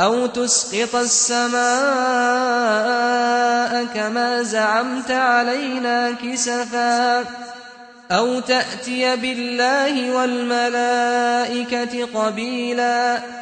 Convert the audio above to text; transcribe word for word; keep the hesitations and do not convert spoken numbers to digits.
أَوْ تُسْقِطَ السَّمَاءَ كَمَا زَعَمْتَ عَلَيْنَا كِسَفًا أَوْ تَأْتِيَ بِاللَّهِ وَالْمَلَائِكَةِ قَبِيلًا